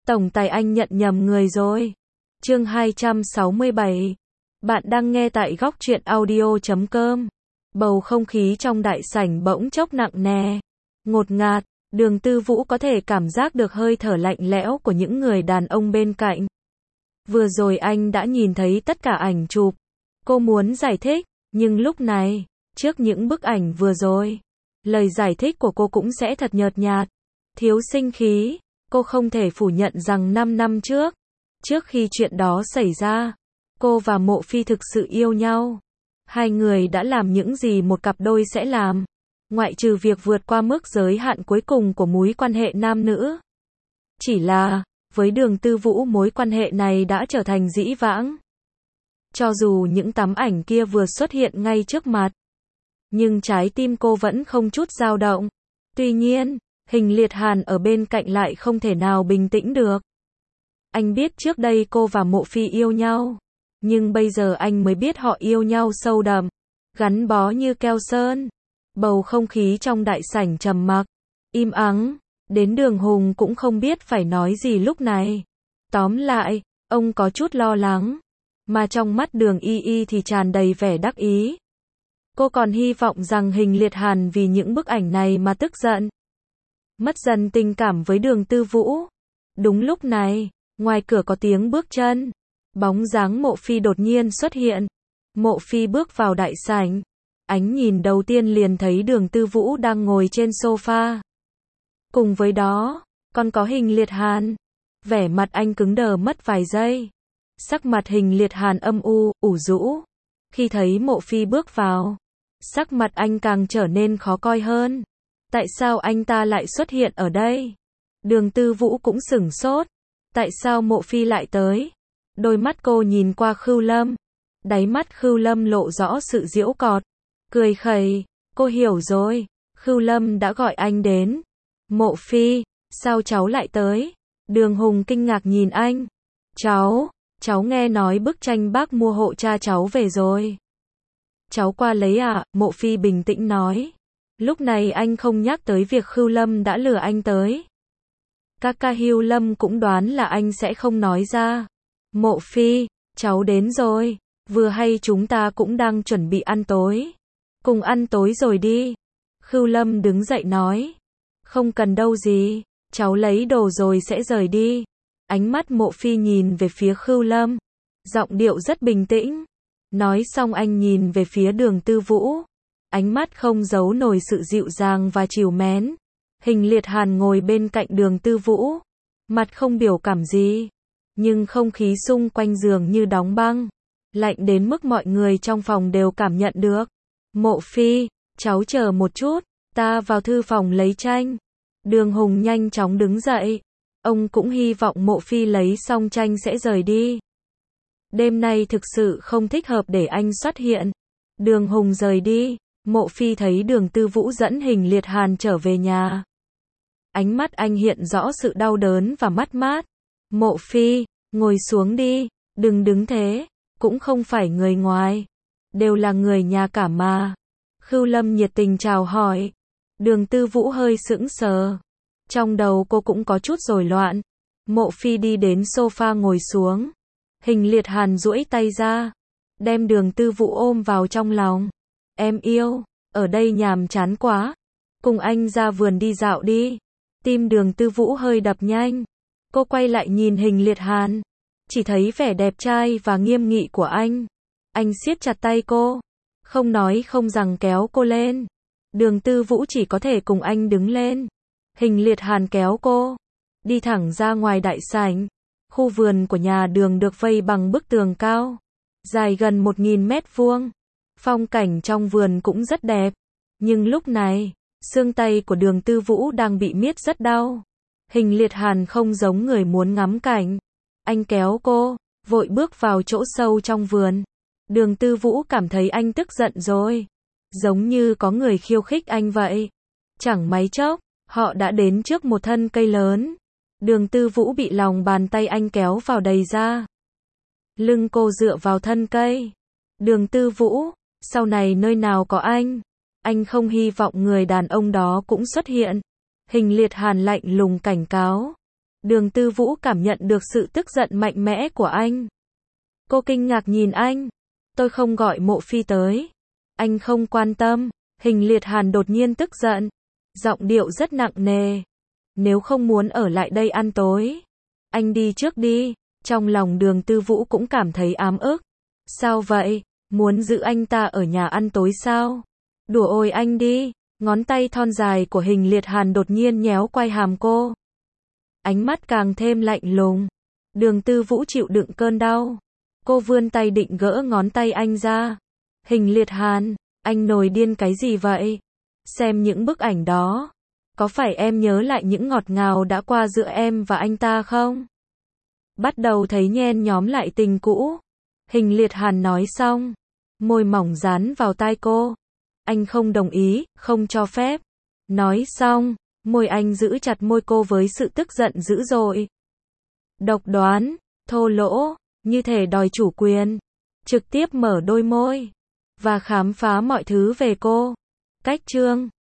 Tổng tài anh nhận nhầm người rồi. Chương 267. Bạn đang nghe tại góc truyện audio.com. Bầu không khí trong đại sảnh bỗng chốc nặng nề, ngột ngạt, Đường Tư Vũ có thể cảm giác được hơi thở lạnh lẽo của những người đàn ông bên cạnh. Vừa rồi anh đã nhìn thấy tất cả ảnh chụp. Cô muốn giải thích, nhưng lúc này, trước những bức ảnh vừa rồi, lời giải thích của cô cũng sẽ thật nhợt nhạt, thiếu sinh khí. Cô không thể phủ nhận rằng 5 năm trước khi chuyện đó xảy ra, cô và Mộ Phi thực sự yêu nhau. Hai người đã làm những gì một cặp đôi sẽ làm, ngoại trừ việc vượt qua mức giới hạn cuối cùng của mối quan hệ nam nữ. Chỉ là, với Đường Tư Vũ mối quan hệ này đã trở thành dĩ vãng. Cho dù những tấm ảnh kia vừa xuất hiện ngay trước mặt, nhưng trái tim cô vẫn không chút dao động. Tuy nhiên, Hình Liệt Hàn ở bên cạnh lại không thể nào bình tĩnh được. Anh biết trước đây cô và Mộ Phi yêu nhau, nhưng bây giờ anh mới biết họ yêu nhau sâu đậm, gắn bó như keo sơn. Bầu không khí trong đại sảnh trầm mặc, im ắng, đến Đường Hùng cũng không biết phải nói gì lúc này. Tóm lại, ông có chút lo lắng, mà trong mắt Đường Y Y thì tràn đầy vẻ đắc ý. Cô còn hy vọng rằng Hình Liệt Hàn vì những bức ảnh này mà tức giận, mất dần tình cảm với Đường Tư Vũ. Đúng lúc này, ngoài cửa có tiếng bước chân, bóng dáng Mộ Phi đột nhiên xuất hiện. Mộ Phi bước vào đại sảnh, ánh nhìn đầu tiên liền thấy Đường Tư Vũ đang ngồi trên sofa. Cùng với đó, còn có Hình Liệt Hàn. Vẻ mặt anh cứng đờ mất vài giây. Sắc mặt Hình Liệt Hàn âm u, ủ rũ. Khi thấy Mộ Phi bước vào, sắc mặt anh càng trở nên khó coi hơn. Tại sao anh ta lại xuất hiện ở đây? Đường Tư Vũ cũng sửng sốt. Tại sao Mộ Phi lại tới? Đôi mắt cô nhìn qua Khưu Lâm. Đáy mắt Khưu Lâm lộ rõ sự giễu cợt, cười khẩy. Cô hiểu rồi, Khưu Lâm đã gọi anh đến. Mộ Phi, sao cháu lại tới? Đường Hùng kinh ngạc nhìn anh. Cháu nghe nói bức tranh bác mua hộ cha cháu về rồi. Cháu qua lấy à? Mộ Phi bình tĩnh nói. Lúc này anh không nhắc tới việc Khưu Lâm đã lừa anh tới. Ca Khưu Lâm cũng đoán là anh sẽ không nói ra. Mộ Phi, cháu đến rồi. Vừa hay chúng ta cũng đang chuẩn bị ăn tối. Cùng ăn tối rồi đi. Khưu Lâm đứng dậy nói. Không cần đâu gì, cháu lấy đồ rồi sẽ rời đi. Ánh mắt Mộ Phi nhìn về phía Khưu Lâm, giọng điệu rất bình tĩnh. Nói xong anh nhìn về phía Đường Tư Vũ, ánh mắt không giấu nổi sự dịu dàng và trìu mến. Hình Liệt Hàn ngồi bên cạnh Đường Tư Vũ, mặt không biểu cảm gì, nhưng không khí xung quanh giường như đóng băng, lạnh đến mức mọi người trong phòng đều cảm nhận được. Mộ Phi, cháu chờ một chút, ta vào thư phòng lấy tranh. Đường Hùng nhanh chóng đứng dậy. Ông cũng hy vọng Mộ Phi lấy xong tranh sẽ rời đi. Đêm nay thực sự không thích hợp để anh xuất hiện. Đường Hùng rời đi. Mộ Phi thấy Đường Tư Vũ dẫn Hình Liệt Hàn trở về nhà. Ánh mắt anh hiện rõ sự đau đớn và mất mát. Mộ Phi, ngồi xuống đi, đừng đứng thế, cũng không phải người ngoài, đều là người nhà cả mà. Khưu Lâm nhiệt tình chào hỏi. Đường Tư Vũ hơi sững sờ. Trong đầu cô cũng có chút rối loạn. Mộ Phi đi đến sofa ngồi xuống. Hình Liệt Hàn duỗi tay ra, đem Đường Tư Vũ ôm vào trong lòng. Em yêu, ở đây nhàm chán quá. Cùng anh ra vườn đi dạo đi. Tim Đường Tư Vũ hơi đập nhanh. Cô quay lại nhìn Hình Liệt Hàn. Chỉ thấy vẻ đẹp trai và nghiêm nghị của anh. Anh siết chặt tay cô. Không nói không rằng kéo cô lên. Đường Tư Vũ chỉ có thể cùng anh đứng lên. Hình Liệt Hàn kéo cô, đi thẳng ra ngoài đại sảnh. Khu vườn của nhà Đường được vây bằng bức tường cao, dài gần 1000 mét vuông. Phong cảnh trong vườn cũng rất đẹp. Nhưng lúc này, xương tay của Đường Tư Vũ đang bị miết rất đau. Hình Liệt Hàn không giống người muốn ngắm cảnh. Anh kéo cô, vội bước vào chỗ sâu trong vườn. Đường Tư Vũ cảm thấy anh tức giận rồi. Giống như có người khiêu khích anh vậy. Chẳng mấy chốc, họ đã đến trước một thân cây lớn. Đường Tư Vũ bị lòng bàn tay anh kéo vào đầy ra. Lưng cô dựa vào thân cây. Đường Tư Vũ, sau này nơi nào có anh không hy vọng người đàn ông đó cũng xuất hiện. Hình Liệt Hàn lạnh lùng cảnh cáo. Đường Tư Vũ cảm nhận được sự tức giận mạnh mẽ của anh. Cô kinh ngạc nhìn anh. Tôi không gọi Mộ Phi tới. Anh không quan tâm. Hình Liệt Hàn đột nhiên tức giận. Giọng điệu rất nặng nề. Nếu không muốn ở lại đây ăn tối, anh đi trước đi. Trong lòng Đường Tư Vũ cũng cảm thấy ám ức. Sao vậy? Muốn giữ anh ta ở nhà ăn tối sao? Đùa ôi anh đi. Ngón tay thon dài của Hình Liệt Hàn đột nhiên nhéo quai hàm cô. Ánh mắt càng thêm lạnh lùng. Đường Tư Vũ chịu đựng cơn đau. Cô vươn tay định gỡ ngón tay anh ra. Hình Liệt Hàn, anh nổi điên cái gì vậy? Xem những bức ảnh đó. Có phải em nhớ lại những ngọt ngào đã qua giữa em và anh ta không? Bắt đầu thấy nhen nhóm lại tình cũ. Hình Liệt Hàn nói xong. Môi mỏng dán vào tai cô. Anh không đồng ý, không cho phép. Nói xong, môi anh giữ chặt môi cô với sự tức giận dữ dội. Độc đoán, thô lỗ, như thể đòi chủ quyền. Trực tiếp mở đôi môi. Và khám phá mọi thứ về cô. Cách chương